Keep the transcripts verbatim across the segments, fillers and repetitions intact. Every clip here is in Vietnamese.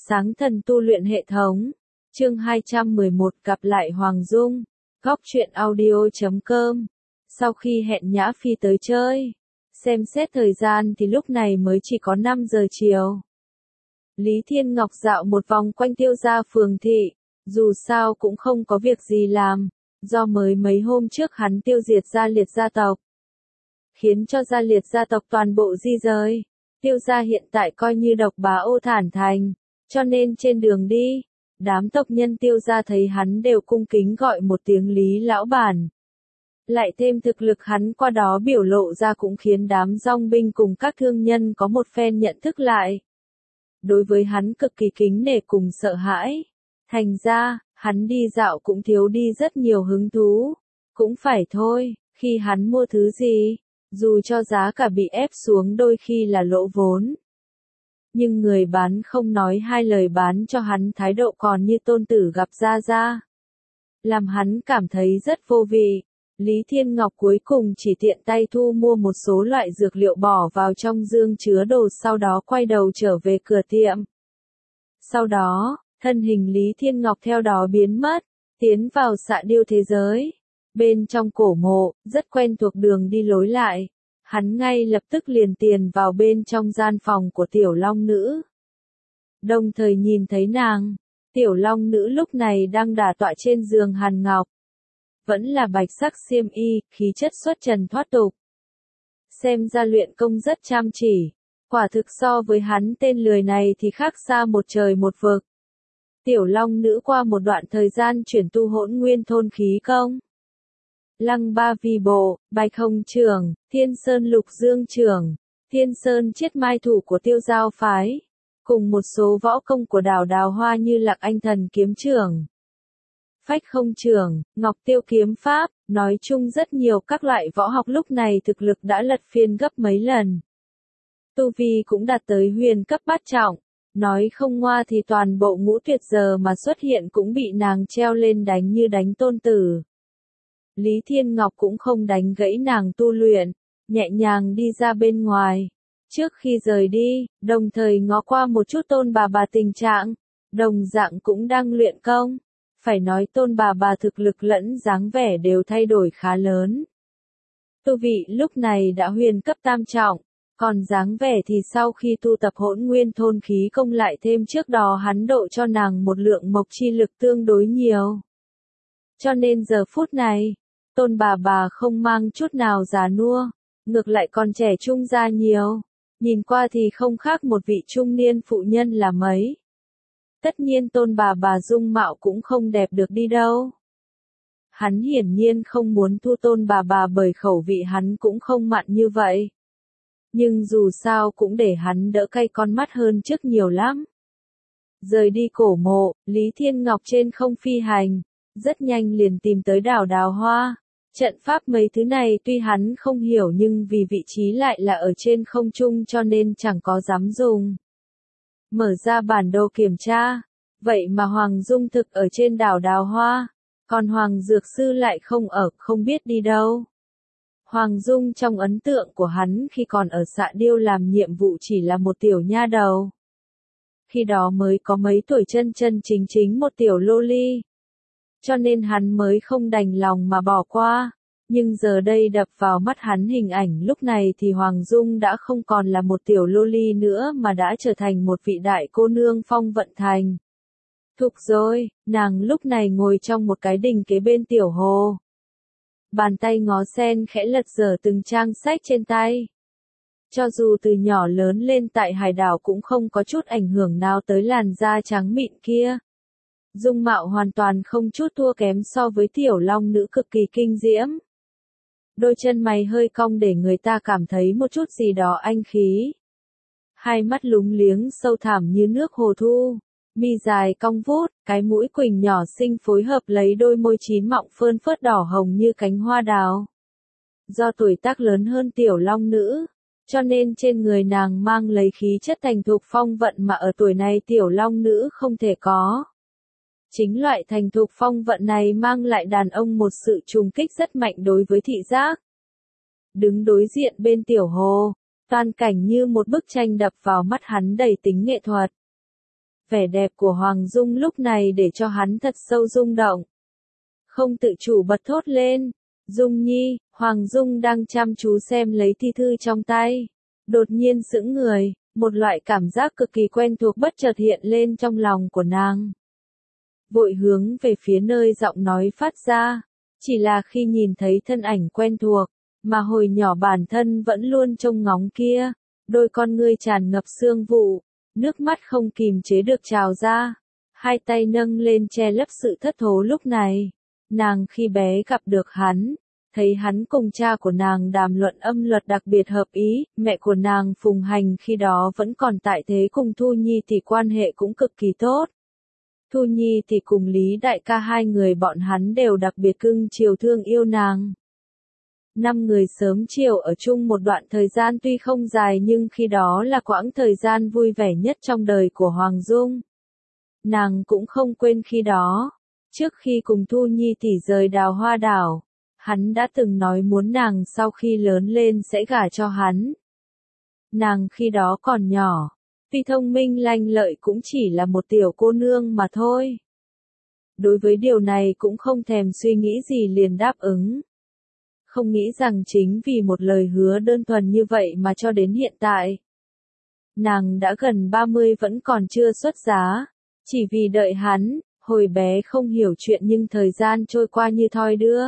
Sáng thần tu luyện hệ thống. Chương hai trăm mười một gặp lại Hoàng Dung. Góc truyện audio chấm com. Sau khi hẹn Nhã Phi tới chơi, xem xét thời gian thì lúc này mới chỉ có năm giờ chiều. Lý Thiên Ngọc dạo một vòng quanh Tiêu gia phường thị, dù sao cũng không có việc gì làm, do mới mấy hôm trước hắn tiêu diệt gia liệt gia tộc, khiến cho gia liệt gia tộc toàn bộ di rời. Tiêu gia hiện tại coi như độc bá Ô Thản Thành, cho nên trên đường đi, đám tộc nhân Tiêu gia thấy hắn đều cung kính gọi một tiếng Lý lão bản. Lại thêm thực lực hắn qua đó biểu lộ ra cũng khiến đám dòng binh cùng các thương nhân có một phen nhận thức lại. Đối với hắn cực kỳ kính nể cùng sợ hãi. Thành ra, hắn đi dạo cũng thiếu đi rất nhiều hứng thú. Cũng phải thôi, khi hắn mua thứ gì, dù cho giá cả bị ép xuống đôi khi là lỗ vốn. Nhưng người bán không nói hai lời bán cho hắn thái độ còn như tôn tử gặp Gia Gia. Làm hắn cảm thấy rất vô vị. Lý Thiên Ngọc cuối cùng chỉ tiện tay thu mua một số loại dược liệu bỏ vào trong dương chứa đồ, sau đó quay đầu trở về cửa tiệm. Sau đó, thân hình Lý Thiên Ngọc theo đó biến mất, tiến vào Xạ Điêu thế giới. Bên trong cổ mộ, rất quen thuộc đường đi lối lại. Hắn ngay lập tức liền tiền vào bên trong gian phòng của Tiểu Long Nữ. Đồng thời nhìn thấy nàng, Tiểu Long Nữ lúc này đang đả tọa trên giường hàn ngọc. Vẫn là bạch sắc xiêm y, khí chất xuất trần thoát tục. Xem ra luyện công rất chăm chỉ. Quả thực so với hắn tên lười này thì khác xa một trời một vực. Tiểu Long Nữ qua một đoạn thời gian chuyển tu Hỗn Nguyên Thôn khí công. Lăng Ba Vi Bộ, Bạch Hồng Trưởng, Thiên Sơn Lục Dương Trưởng, Thiên Sơn Chiết Mai Thủ của Tiêu Giao Phái, cùng một số võ công của Đào Đào Hoa như Lạc Anh Thần Kiếm Trưởng, Phách Không Trưởng, Ngọc Tiêu Kiếm Pháp, nói chung rất nhiều các loại võ học lúc này thực lực đã lật phiên gấp mấy lần. Tu vi cũng đạt tới huyền cấp bát trọng, nói không ngoa thì toàn bộ ngũ tuyệt giờ mà xuất hiện cũng bị nàng treo lên đánh như đánh tôn tử. Lý Thiên Ngọc cũng không đánh gãy nàng tu luyện, nhẹ nhàng đi ra bên ngoài. Trước khi rời đi, đồng thời ngó qua một chút Tôn bà bà tình trạng, đồng dạng cũng đang luyện công. Phải nói Tôn bà bà thực lực lẫn dáng vẻ đều thay đổi khá lớn. Tu vị lúc này đã huyền cấp tam trọng, còn dáng vẻ thì sau khi tu tập Hỗn Nguyên Thôn khí công lại thêm trước đó hắn độ cho nàng một lượng mộc chi lực tương đối nhiều. Cho nên giờ phút này, Tôn bà bà không mang chút nào già nua, ngược lại còn trẻ trung ra nhiều, nhìn qua thì không khác một vị trung niên phụ nhân là mấy. Tất nhiên Tôn bà bà dung mạo cũng không đẹp được đi đâu. Hắn hiển nhiên không muốn thu Tôn bà bà bởi khẩu vị hắn cũng không mặn như vậy. Nhưng dù sao cũng để hắn đỡ cay con mắt hơn trước nhiều lắm. Rời đi cổ mộ, Lý Thiên Ngọc trên không phi hành, rất nhanh liền tìm tới Đào Đào Hoa. Trận pháp mấy thứ này tuy hắn không hiểu nhưng vì vị trí lại là ở trên không trung cho nên chẳng có dám dùng. Mở ra bản đồ kiểm tra, vậy mà Hoàng Dung thực ở trên Đào Đào Hoa, còn Hoàng Dược Sư lại không ở, không biết đi đâu. Hoàng Dung trong ấn tượng của hắn khi còn ở Xạ Điêu làm nhiệm vụ chỉ là một tiểu nha đầu. Khi đó mới có mấy tuổi, chân chân chính chính một tiểu lô ly. Cho nên hắn mới không đành lòng mà bỏ qua. Nhưng giờ đây đập vào mắt hắn hình ảnh lúc này thì Hoàng Dung đã không còn là một tiểu lô ly nữa mà đã trở thành một vị đại cô nương phong vận thành. Thục rồi, nàng lúc này ngồi trong một cái đình kế bên tiểu hồ. Bàn tay ngó sen khẽ lật dở từng trang sách trên tay. Cho dù từ nhỏ lớn lên tại hải đảo cũng không có chút ảnh hưởng nào tới làn da trắng mịn kia. Dung mạo hoàn toàn không chút thua kém so với Tiểu Long Nữ cực kỳ kinh diễm. Đôi chân mày hơi cong để người ta cảm thấy một chút gì đó anh khí. Hai mắt lúng liếng sâu thẳm như nước hồ thu, mi dài cong vút, cái mũi quỳnh nhỏ xinh phối hợp lấy đôi môi chín mọng phơn phớt đỏ hồng như cánh hoa đào. Do tuổi tác lớn hơn Tiểu Long Nữ, cho nên trên người nàng mang lấy khí chất thành thục phong vận mà ở tuổi này Tiểu Long Nữ không thể có. Chính loại thành thục phong vận này mang lại đàn ông một sự trùng kích rất mạnh đối với thị giác. Đứng đối diện bên tiểu hồ, toàn cảnh như một bức tranh đập vào mắt hắn đầy tính nghệ thuật. Vẻ đẹp của Hoàng Dung lúc này để cho hắn thật sâu rung động. Không tự chủ bật thốt lên, Dung Nhi. Hoàng Dung đang chăm chú xem lấy thi thư trong tay. Đột nhiên sững người, một loại cảm giác cực kỳ quen thuộc bất chợt hiện lên trong lòng của nàng. Vội hướng về phía nơi giọng nói phát ra, chỉ là khi nhìn thấy thân ảnh quen thuộc, mà hồi nhỏ bản thân vẫn luôn trông ngóng kia, đôi con ngươi tràn ngập sương vụ, nước mắt không kìm chế được trào ra, hai tay nâng lên che lấp sự thất thố lúc này. Nàng khi bé gặp được hắn, thấy hắn cùng cha của nàng đàm luận âm luật đặc biệt hợp ý, mẹ của nàng Phùng Hành khi đó vẫn còn tại thế cùng Thu Nhi thì quan hệ cũng cực kỳ tốt. Thu Nhi thì cùng Lý Đại ca hai người bọn hắn đều đặc biệt cưng chiều thương yêu nàng. Năm người sớm chiều ở chung một đoạn thời gian tuy không dài nhưng khi đó là quãng thời gian vui vẻ nhất trong đời của Hoàng Dung. Nàng cũng không quên khi đó, trước khi cùng Thu Nhi tỷ rời Đào Hoa Đảo, hắn đã từng nói muốn nàng sau khi lớn lên sẽ gả cho hắn. Nàng khi đó còn nhỏ, tuy thông minh lanh lợi cũng chỉ là một tiểu cô nương mà thôi. Đối với điều này cũng không thèm suy nghĩ gì liền đáp ứng. Không nghĩ rằng chính vì một lời hứa đơn thuần như vậy mà cho đến hiện tại, nàng đã gần ba mươi vẫn còn chưa xuất giá, chỉ vì đợi hắn. Hồi bé không hiểu chuyện nhưng thời gian trôi qua như thoi đưa.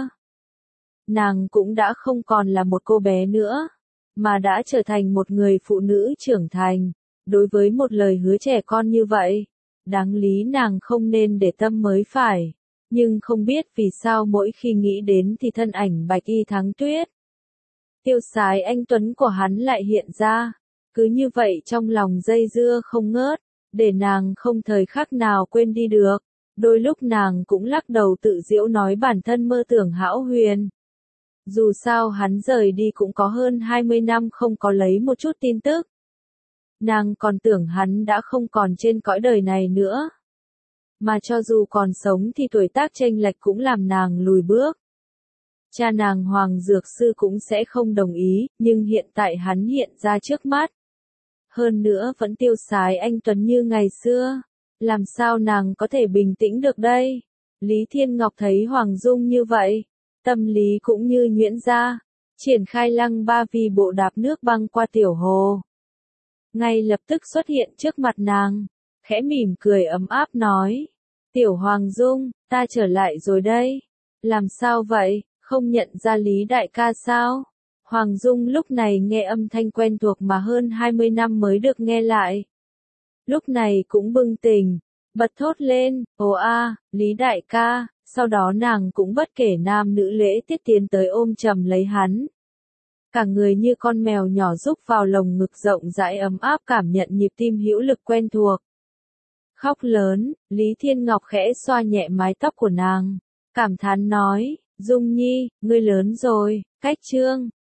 Nàng cũng đã không còn là một cô bé nữa, mà đã trở thành một người phụ nữ trưởng thành. Đối với một lời hứa trẻ con như vậy, đáng lý nàng không nên để tâm mới phải. Nhưng không biết vì sao mỗi khi nghĩ đến thì thân ảnh Bạch Y Thắng Tuyết, tiêu sái anh tuấn của hắn lại hiện ra. Cứ như vậy trong lòng dây dưa không ngớt, để nàng không thời khắc nào quên đi được. Đôi lúc nàng cũng lắc đầu tự giễu nói bản thân mơ tưởng hão huyền. Dù sao hắn rời đi cũng có hơn hai mươi năm không có lấy một chút tin tức. Nàng còn tưởng hắn đã không còn trên cõi đời này nữa. Mà cho dù còn sống thì tuổi tác chênh lệch cũng làm nàng lùi bước. Cha nàng Hoàng Dược Sư cũng sẽ không đồng ý, nhưng hiện tại hắn hiện ra trước mắt. Hơn nữa vẫn tiêu sái anh tuấn như ngày xưa. Làm sao nàng có thể bình tĩnh được đây? Lý Thiên Ngọc thấy Hoàng Dung như vậy, tâm lý cũng như nhuyễn ra, triển khai lăng ba vi bộ đạp nước băng qua tiểu hồ. Ngay lập tức xuất hiện trước mặt nàng, khẽ mỉm cười ấm áp nói, tiểu Hoàng Dung, ta trở lại rồi đây. Làm sao vậy, không nhận ra Lý Đại ca sao? Hoàng Dung lúc này nghe âm thanh quen thuộc mà hơn hai mươi năm mới được nghe lại. Lúc này cũng bừng tỉnh, bật thốt lên, ồ a, Lý Đại ca, sau đó nàng cũng bất kể nam nữ lễ tiết tiến tới ôm chầm lấy hắn. Cả người như con mèo nhỏ rúc vào lồng ngực rộng rãi ấm áp cảm nhận nhịp tim hữu lực quen thuộc. Khóc lớn, Lý Thiên Ngọc khẽ xoa nhẹ mái tóc của nàng, cảm thán nói, Dung Nhi, ngươi lớn rồi, cách trương,